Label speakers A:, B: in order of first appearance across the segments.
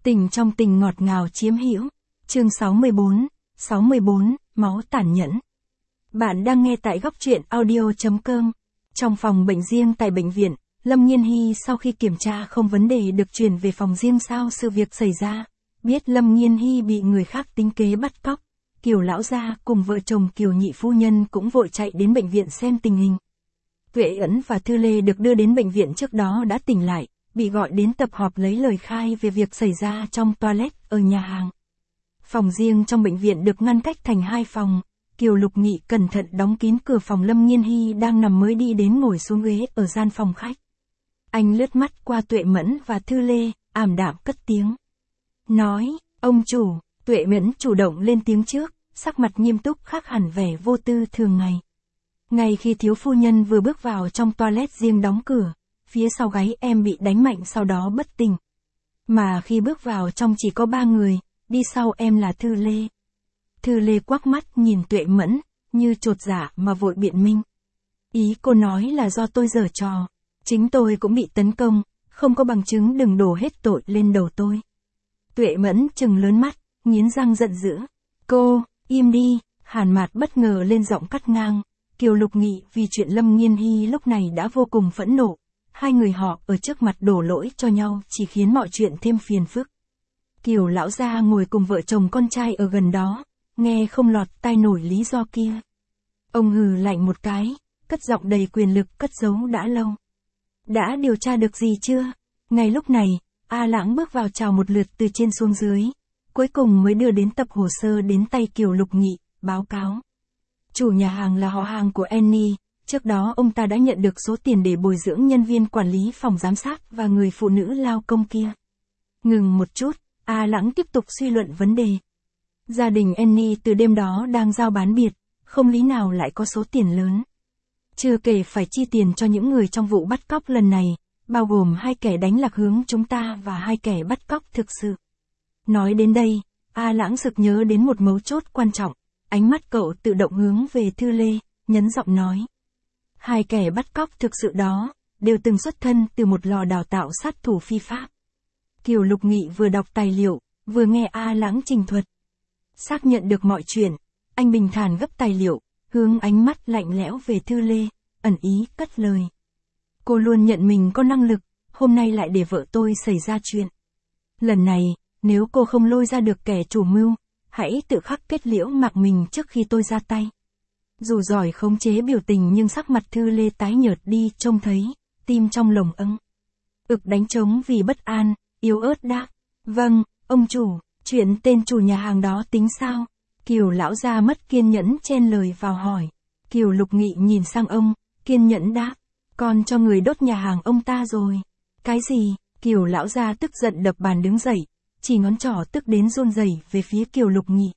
A: Tình trong tình ngọt ngào chiếm hữu. Chương 64, máu tàn nhẫn. Bạn đang nghe tại góc truyện audio.com. Trong phòng bệnh riêng tại bệnh viện, Lâm Nghiên Hy sau khi kiểm tra không vấn đề được chuyển về phòng riêng sau sự việc xảy ra. Biết Lâm Nghiên Hy bị người khác tính kế bắt cóc, Kiều lão gia cùng vợ chồng Kiều nhị phu nhân cũng vội chạy đến bệnh viện xem tình hình. Tuệ Ẩn và Thư Lê được đưa đến bệnh viện trước đó đã tỉnh lại, bị gọi đến tập họp lấy lời khai về việc xảy ra trong toilet ở nhà hàng. Phòng riêng trong bệnh viện được ngăn cách thành hai phòng. Kiều Lục Nghị cẩn thận đóng kín cửa phòng Lâm Nghiên Hy đang nằm mới đi đến ngồi xuống ghế ở gian phòng khách. Anh lướt mắt qua Tuệ Mẫn và Thư Lê, ảm đạm cất tiếng. Nói, ông chủ. Tuệ Mẫn chủ động lên tiếng trước, sắc mặt nghiêm túc khác hẳn vẻ vô tư thường ngày. Ngay khi thiếu phu nhân vừa bước vào trong toilet riêng đóng cửa, phía sau gáy em bị đánh mạnh sau đó bất tỉnh. Mà khi bước vào trong chỉ có 3 người, đi sau em là Thư Lê. Thư Lê quắc mắt nhìn Tuệ Mẫn, như chột dạ mà vội biện minh. Ý cô nói là do tôi giở trò. Chính tôi cũng bị tấn công, không có bằng chứng đừng đổ hết tội lên đầu tôi. Tuệ Mẫn trừng lớn mắt, nghiến răng giận dữ. Cô, im đi, Hàn Mạt bất ngờ lên giọng cắt ngang. Kiều Lục Nghị vì chuyện Lâm Nghiên Hy lúc này đã vô cùng phẫn nộ. Hai người họ ở trước mặt đổ lỗi cho nhau chỉ khiến mọi chuyện thêm phiền phức. Kiều lão gia ngồi cùng vợ chồng con trai ở gần đó, nghe không lọt tai nổi lý do kia. Ông hừ lạnh một cái, cất giọng đầy quyền lực cất giấu đã lâu. Đã điều tra được gì chưa? Ngay lúc này, A Lãng bước vào chào một lượt từ trên xuống dưới, cuối cùng mới đưa đến tập hồ sơ đến tay Kiều Lục Nghị, báo cáo. Chủ nhà hàng là họ hàng của Annie, trước đó ông ta đã nhận được số tiền để bồi dưỡng nhân viên quản lý phòng giám sát và người phụ nữ lao công kia. Ngừng một chút, A Lãng tiếp tục suy luận vấn đề. Gia đình Annie từ đêm đó đang giao bán biệt, không lý nào lại có số tiền lớn. Chưa kể phải chi tiền cho những người trong vụ bắt cóc lần này, bao gồm 2 kẻ đánh lạc hướng chúng ta và 2 kẻ bắt cóc thực sự. Nói đến đây, A Lãng sực nhớ đến một mấu chốt quan trọng, ánh mắt cậu tự động hướng về Thư Lê, nhấn giọng nói. 2 kẻ bắt cóc thực sự đó, đều từng xuất thân từ một lò đào tạo sát thủ phi pháp. Kiều Lục Nghị vừa đọc tài liệu, vừa nghe A Lãng trình thuật. Xác nhận được mọi chuyện, anh bình thản gấp tài liệu, hướng ánh mắt lạnh lẽo về Thư Lê, ẩn ý cất lời. Cô luôn nhận mình có năng lực, hôm nay lại để vợ tôi xảy ra chuyện. Lần này, nếu cô không lôi ra được kẻ chủ mưu, hãy tự khắc kết liễu mặc mình trước khi tôi ra tay. Dù giỏi khống chế biểu tình nhưng sắc mặt Thư Lê tái nhợt đi trông thấy, tim trong lồng âng. Ực đánh trống vì bất an, yếu ớt đáp. Vâng, ông chủ, chuyện tên chủ nhà hàng đó tính sao? Kiều lão gia mất kiên nhẫn chen lời vào hỏi. Kiều Lục Nghị nhìn sang ông, kiên nhẫn đáp. Con cho người đốt nhà hàng ông ta rồi. Cái gì? Kiều lão gia tức giận đập bàn đứng dậy, chỉ ngón trỏ tức đến run rẩy về phía Kiều Lục Nghị.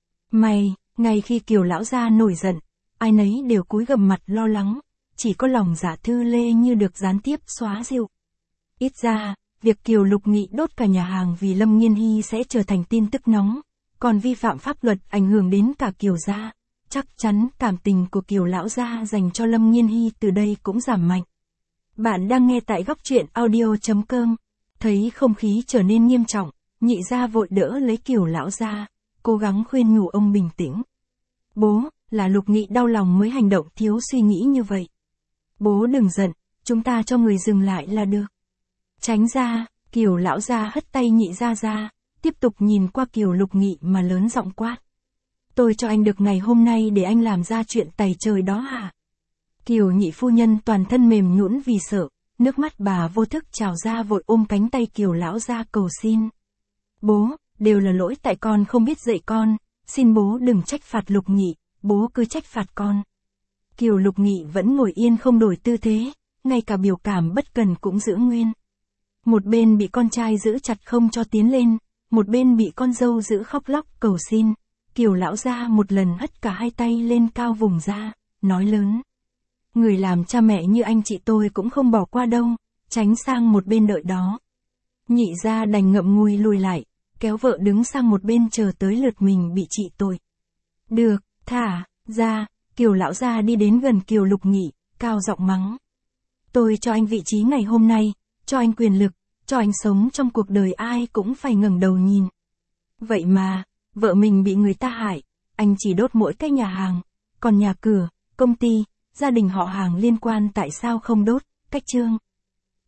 A: Ngay khi Kiều lão gia nổi giận, ai nấy đều cúi gằm mặt lo lắng, chỉ có lòng dạ Thư Lê như được gián tiếp xóa dịu. Ít ra, việc Kiều Lục Nghị đốt cả nhà hàng vì Lâm Nghiên Hy sẽ trở thành tin tức nóng, còn vi phạm pháp luật ảnh hưởng đến cả Kiều gia. Chắc chắn cảm tình của Kiều lão gia dành cho Lâm Nghiên Hy từ đây cũng giảm mạnh. Bạn đang nghe tại góc truyện audio.com. Thấy không khí trở nên nghiêm trọng, Nhị gia vội đỡ lấy Kiều lão gia, cố gắng khuyên nhủ ông bình tĩnh. Bố, là Lục Nghị đau lòng mới hành động thiếu suy nghĩ như vậy. Bố đừng giận, chúng ta cho người dừng lại là được. Tránh ra, Kiều lão gia hất tay Nhị gia ra, tiếp tục nhìn qua Kiều Lục Nghị mà lớn giọng quát. Tôi cho anh được ngày hôm nay để anh làm ra chuyện tày trời đó hả? Kiều nhị phu nhân toàn thân mềm nhũn vì sợ, nước mắt bà vô thức trào ra vội ôm cánh tay Kiều lão gia cầu xin. Bố, đều là lỗi tại con không biết dạy con, xin bố đừng trách phạt Lục Nghị, bố cứ trách phạt con. Kiều Lục Nghị vẫn ngồi yên không đổi tư thế, ngay cả biểu cảm bất cần cũng giữ nguyên. Một bên bị con trai giữ chặt không cho tiến lên, một bên bị con dâu giữ khóc lóc cầu xin. Kiều lão gia một lần hất cả 2 tay lên cao vùng ra, nói lớn. Người làm cha mẹ như anh chị tôi cũng không bỏ qua đâu, tránh sang một bên đợi đó. Nhị gia đành ngậm ngùi lùi lại, kéo vợ đứng sang một bên chờ tới lượt mình bị trị tội. Được, thả ra, Kiều lão gia đi đến gần Kiều Lục Nghị, cao giọng mắng. Tôi cho anh vị trí ngày hôm nay, cho anh quyền lực, cho anh sống trong cuộc đời ai cũng phải ngẩng đầu nhìn. Vậy mà, vợ mình bị người ta hại, anh chỉ đốt mỗi cái nhà hàng, còn nhà cửa, công ty, gia đình họ hàng liên quan tại sao không đốt, cách Trương.